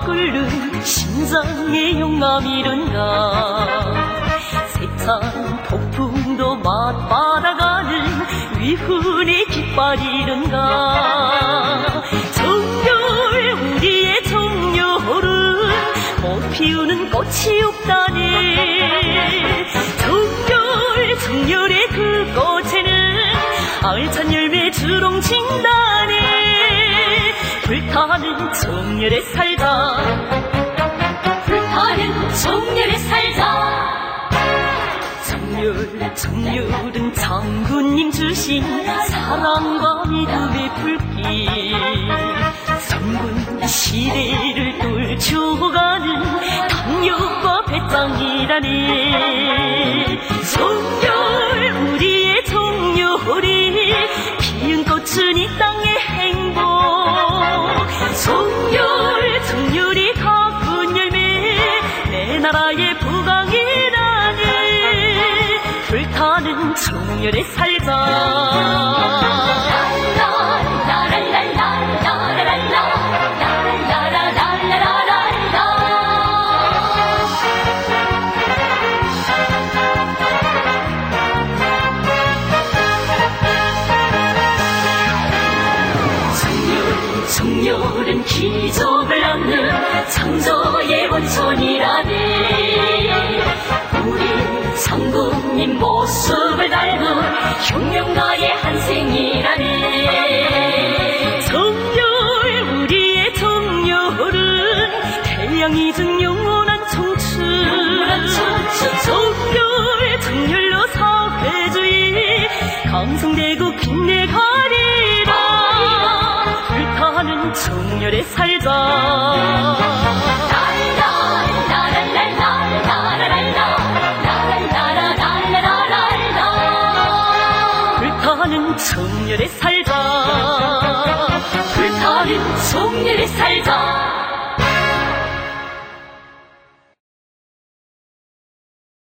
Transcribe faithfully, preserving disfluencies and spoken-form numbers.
끓는 심장의 용감이른가. 세찬 폭풍도 맞받아가는 위훈의 깃발이른가. 정열 우리의 정열은 못 피우는 꽃이 없다네. 정열 정열의 그 꽃에는 알찬 열매 주렁진다네. 불타는 정열에 살자, 불타는 정열에 살자. 정열 정열은 장군님 주신 사랑과 믿음의 불길. 성군 시대를 뚫쳐가는 강력과 배짱이라네. 정열 우리의 정열이 피운 꽃은 이 땅의 행복. 정열 정열이 가꾼 열매 내 나라의 부강이라네. 불타는 정열에 살자. 정열은 기적을 낳는 창조의 원천이라네. 우리 장군님 모습을 닮은 혁명가의 한생이라네. 정열 우리의 정열은 태양이 준 영원한 청춘. 정열 정열로 사회주의 강성되고 빛내가리라. 불타는 정열에 살자. 불타는 정열에 살자. 불타는 정열에 살자.